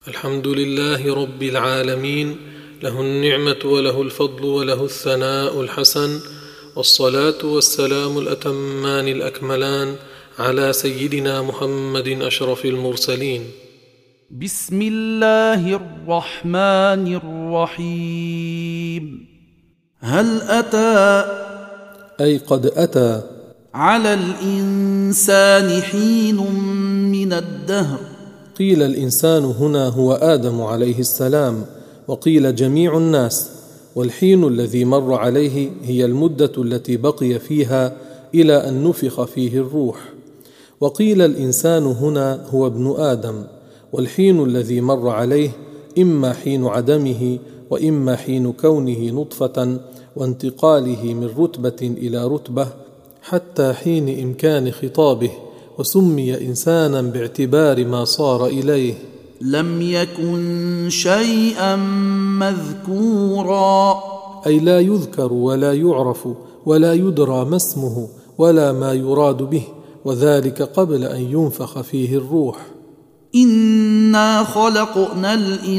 الحمد لله رب العالمين، له النعمة وله الفضل وله الثناء الحسن، والصلاة والسلام الأتمان الأكملان على سيدنا محمد أشرف المرسلين. بسم الله الرحمن الرحيم. هل أتى أي قد أتى على الإنسان حين من الدهر. قيل الإنسان هنا هو آدم عليه السلام، وقيل جميع الناس، والحين الذي مر عليه هي المدة التي بقي فيها إلى أن نفخ فيه الروح. وقيل الإنسان هنا هو ابن آدم، والحين الذي مر عليه إما حين عدمه وإما حين كونه نطفة وانتقاله من رتبة إلى رتبة حتى حين إمكان خطابه، وسمي إنسانا باعتبار ما صار إليه. لم يكن شيئا مذكورا، أي لا يذكر ولا يعرف ولا يدرى ما اسمه ولا ما يراد به، وذلك قبل أن ينفخ فيه الروح. إنا خلقنا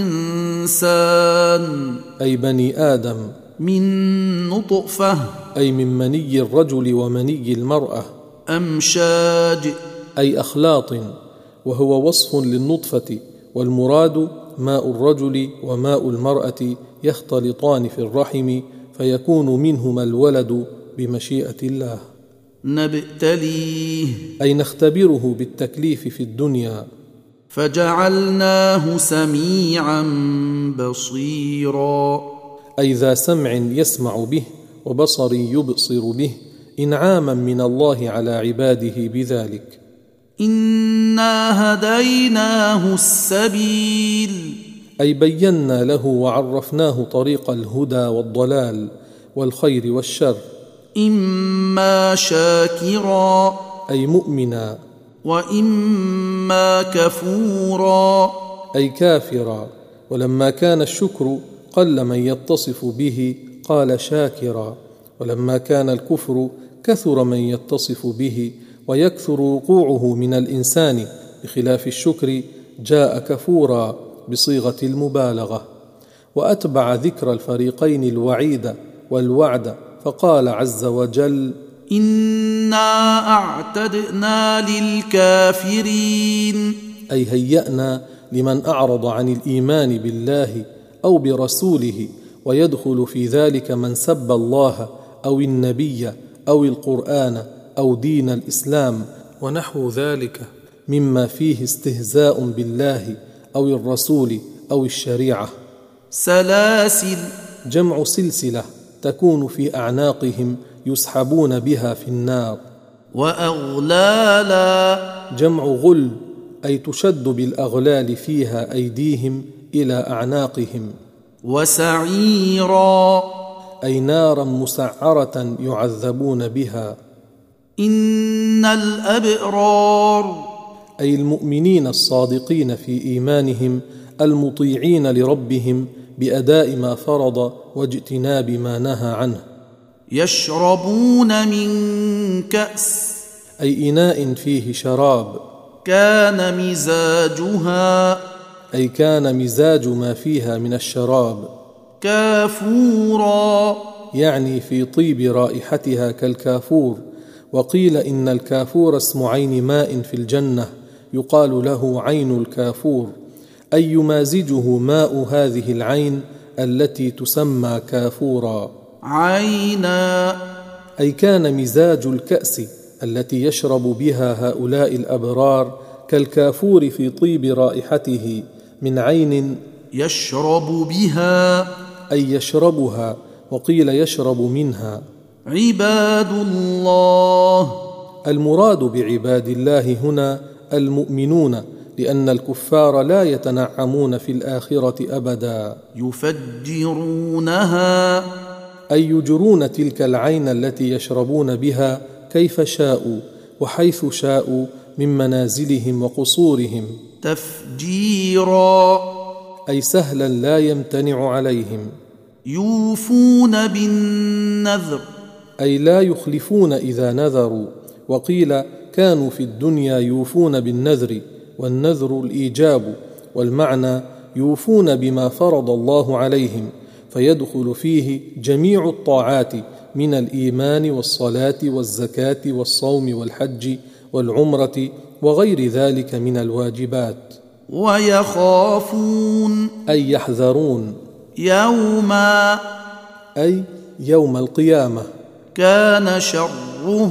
الإنسان أي بني آدم من نطفة، أي من مني الرجل ومني المرأة، أمشاج أي أخلاط، وهو وصف للنطفة، والمراد ماء الرجل وماء المرأة يختلطان في الرحم فيكون منهما الولد بمشيئة الله. نبتليه أي نختبره بالتكليف في الدنيا. فجعلناه سميعا بصيرا، أي ذا سمع يسمع به وبصر يبصر به، إنعاما من الله على عباده بذلك. إنا هديناه السبيل، أي بينا له وعرفناه طريق الهدى والضلال والخير والشر. إما شاكرا، أي مؤمنا، وإما كفورا، أي كافرا، ولما كان الشكر قل من يتصف به قال شاكرا، ولما كان الكفر كثر من يتصف به ويكثر وقوعه من الإنسان، بخلاف الشكر جاء كفورا بصيغة المبالغة. وأتبع ذكر الفريقين الوعيد والوعد فقال عز وجل: إنا أعتدنا للكافرين، أي هيأنا لمن أعرض عن الإيمان بالله أو برسوله، ويدخل في ذلك من سب الله أو النبي أو القرآن أو دين الإسلام ونحو ذلك مما فيه استهزاء بالله أو الرسول أو الشريعة. سلاسل جمع سلسلة تكون في أعناقهم يسحبون بها في النار. وأغلالا جمع غل، أي تشد بالأغلال فيها أيديهم إلى أعناقهم. وسعيرا، أي نارا مسعرة يعذبون بها. إن الأبرار، أي المؤمنين الصادقين في إيمانهم المطيعين لربهم بأداء ما فرض واجتناب ما نهى عنه. يشربون من كأس، أي إناء فيه شراب. كان مزاجها، أي كان مزاج ما فيها من الشراب. كافورا، يعني في طيب رائحتها كالكافور. وقيل إن الكافور اسم عين ماء في الجنة يقال له عين الكافور، أي يمازجه ماء هذه العين التي تسمى كافورا. عينا، أي كان مزاج الكأس التي يشرب بها هؤلاء الأبرار كالكافور في طيب رائحته من عين يشرب بها، أي يشربها، وقيل يشرب منها. عباد الله، المراد بعباد الله هنا المؤمنون، لأن الكفار لا يتنعمون في الآخرة أبدا. يفجرونها، أي يجرون تلك العين التي يشربون بها كيف شاءوا وحيث شاءوا من منازلهم وقصورهم. تفجيرا، أي سهلا لا يمتنع عليهم. يوفون بالنذر، أي لا يخلفون إذا نذروا. وقيل كانوا في الدنيا يوفون بالنذر، والنذر الإيجاب، والمعنى يوفون بما فرض الله عليهم، فيدخل فيه جميع الطاعات من الإيمان والصلاة والزكاة والصوم والحج والعمرة وغير ذلك من الواجبات. ويخافون أي يحذرون، يوما أي يوم القيامة، كان شره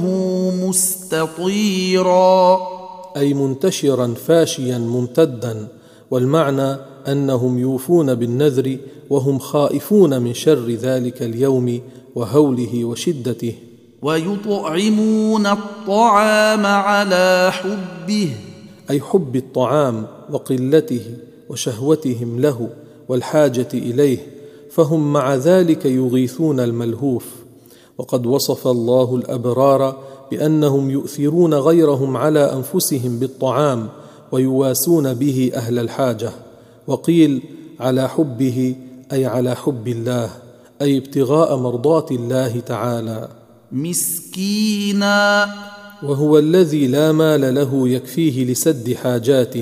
مستطيرا، أي منتشرا فاشيا ممتدا، والمعنى أنهم يوفون بالنذر وهم خائفون من شر ذلك اليوم وهوله وشدته. ويطعمون الطعام على حبه، أي حب الطعام وقلته وشهوتهم له والحاجة إليه، فهم مع ذلك يغيثون الملهوف. وقد وصف الله الأبرار بأنهم يؤثرون غيرهم على أنفسهم بالطعام ويواسون به أهل الحاجة. وقيل على حبه أي على حب الله، أي ابتغاء مرضات الله تعالى. مسكينا، وهو الذي لا مال له يكفيه لسد حاجاته.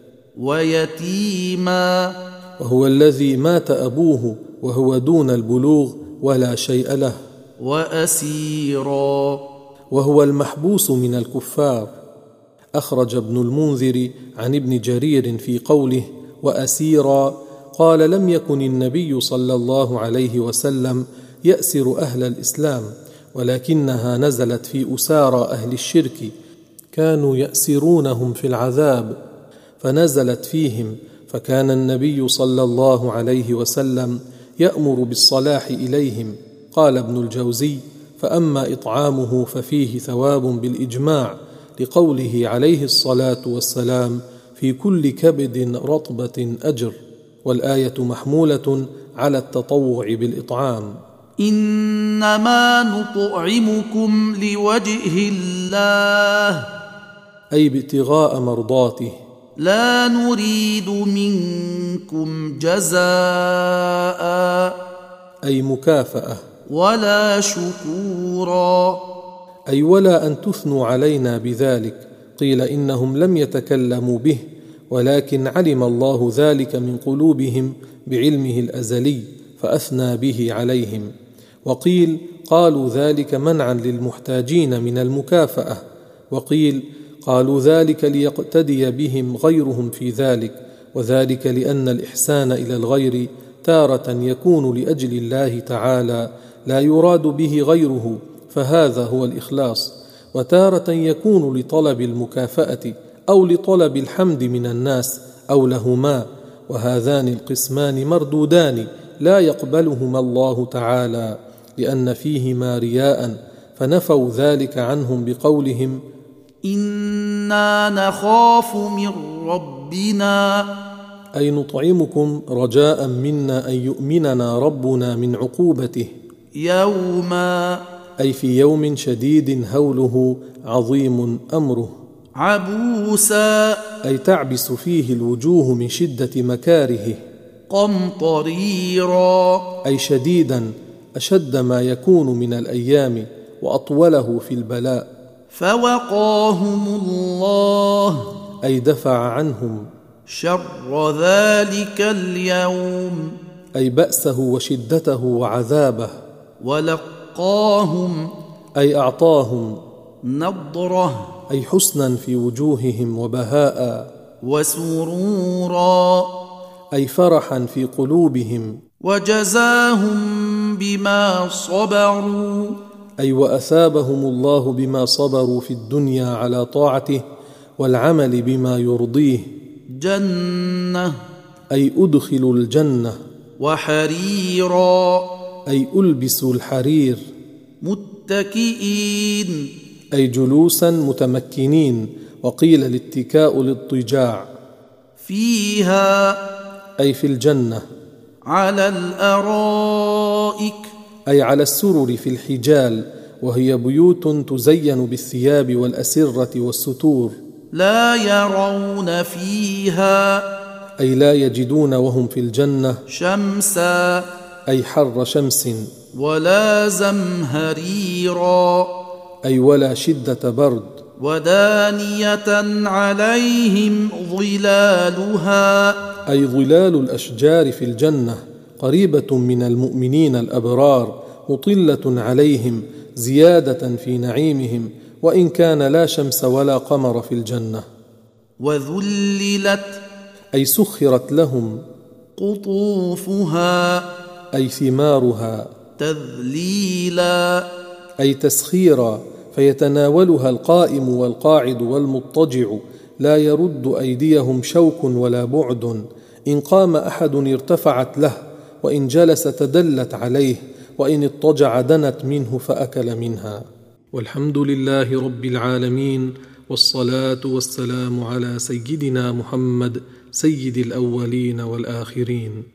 ويتيما، وهو الذي مات أبوه وهو دون البلوغ ولا شيء له. وأسيرا، وهو المحبوس من الكفار. أخرج ابن المنذر عن ابن جرير في قوله وأسيرا قال لم يكن النبي صلى الله عليه وسلم يأسر أهل الإسلام، ولكنها نزلت في أسارى أهل الشرك، كانوا يأسرونهم في العذاب، فنزلت فيهم، فكان النبي صلى الله عليه وسلم يأمر بالصلاح إليهم. قال ابن الجوزي فأما إطعامه ففيه ثواب بالإجماع، لقوله عليه الصلاة والسلام في كل كبد رطبة أجر، والآية محمولة على التطوع بالإطعام. إنما نطعمكم لوجه الله، أي ابتغاء مرضاته، لا نريد منكم جزاء، أي مكافأة، ولا شكورا، أي ولا أن تثنوا علينا بذلك. قيل إنهم لم يتكلموا به، ولكن علم الله ذلك من قلوبهم بعلمه الأزلي فأثنى به عليهم. وقيل قالوا ذلك منعا للمحتاجين من المكافأة، وقيل قالوا ذلك ليقتدي بهم غيرهم في ذلك، وذلك لأن الإحسان إلى الغير تارة يكون لأجل الله تعالى لا يراد به غيره، فهذا هو الإخلاص، وتارة يكون لطلب المكافأة أو لطلب الحمد من الناس أو لهما، وهذان القسمان مردودان لا يقبلهما الله تعالى لأن فيهما رياء، فنفوا ذلك عنهم بقولهم إنا نخاف من ربنا، أي نطعمكم رجاء منا أن يؤمننا ربنا من عقوبته. يوما، أي في يوم شديد هوله عظيم أمره. عبوسا، أي تعبس فيه الوجوه من شدة مكارهه. قمطريرا، أي شديدا أشد ما يكون من الأيام وأطوله في البلاء. فوقاهم الله، أي دفع عنهم شر ذلك اليوم، أي بأسه وشدته وعذابه. ولقاهم، أي أعطاهم نضرة، أي حسنا في وجوههم وبهاء. وسرورا، أي فرحا في قلوبهم. وجزاهم بما صبروا، أي وأثابهم الله بما صبروا في الدنيا على طاعته والعمل بما يرضيه. جنة، أي أدخلوا الجنة. وحريرا، أي ألبسوا الحرير. متكئين، أي جلوسا متمكنين، وقيل الاتكاء الاضطجاع. فيها، أي في الجنة. على الأرائك، أي على السرر في الحجال، وهي بيوت تزين بالثياب والأسرة والستور. لا يرون فيها، أي لا يجدون وهم في الجنة شمسا، أي حر شمس. ولا زمهريرا، أي ولا شدة برد. ودانية عليهم ظلالها، أي ظلال الأشجار في الجنة قريبة من المؤمنين الأبرار، مطلة عليهم زيادة في نعيمهم، وإن كان لا شمس ولا قمر في الجنة. وذللت أي سخرت لهم قطوفها، أي ثمارها، تذليلا أي تسخيرا، فيتناولها القائم والقاعد والمضطجع، لا يرد أيديهم شوك ولا بعد، إن قام أحد ارتفعت له، وإن جلس تدلت عليه، وإن اضطجع دنت منه فأكل منها. والحمد لله رب العالمين، والصلاة والسلام على سيدنا محمد سيد الأولين والآخرين.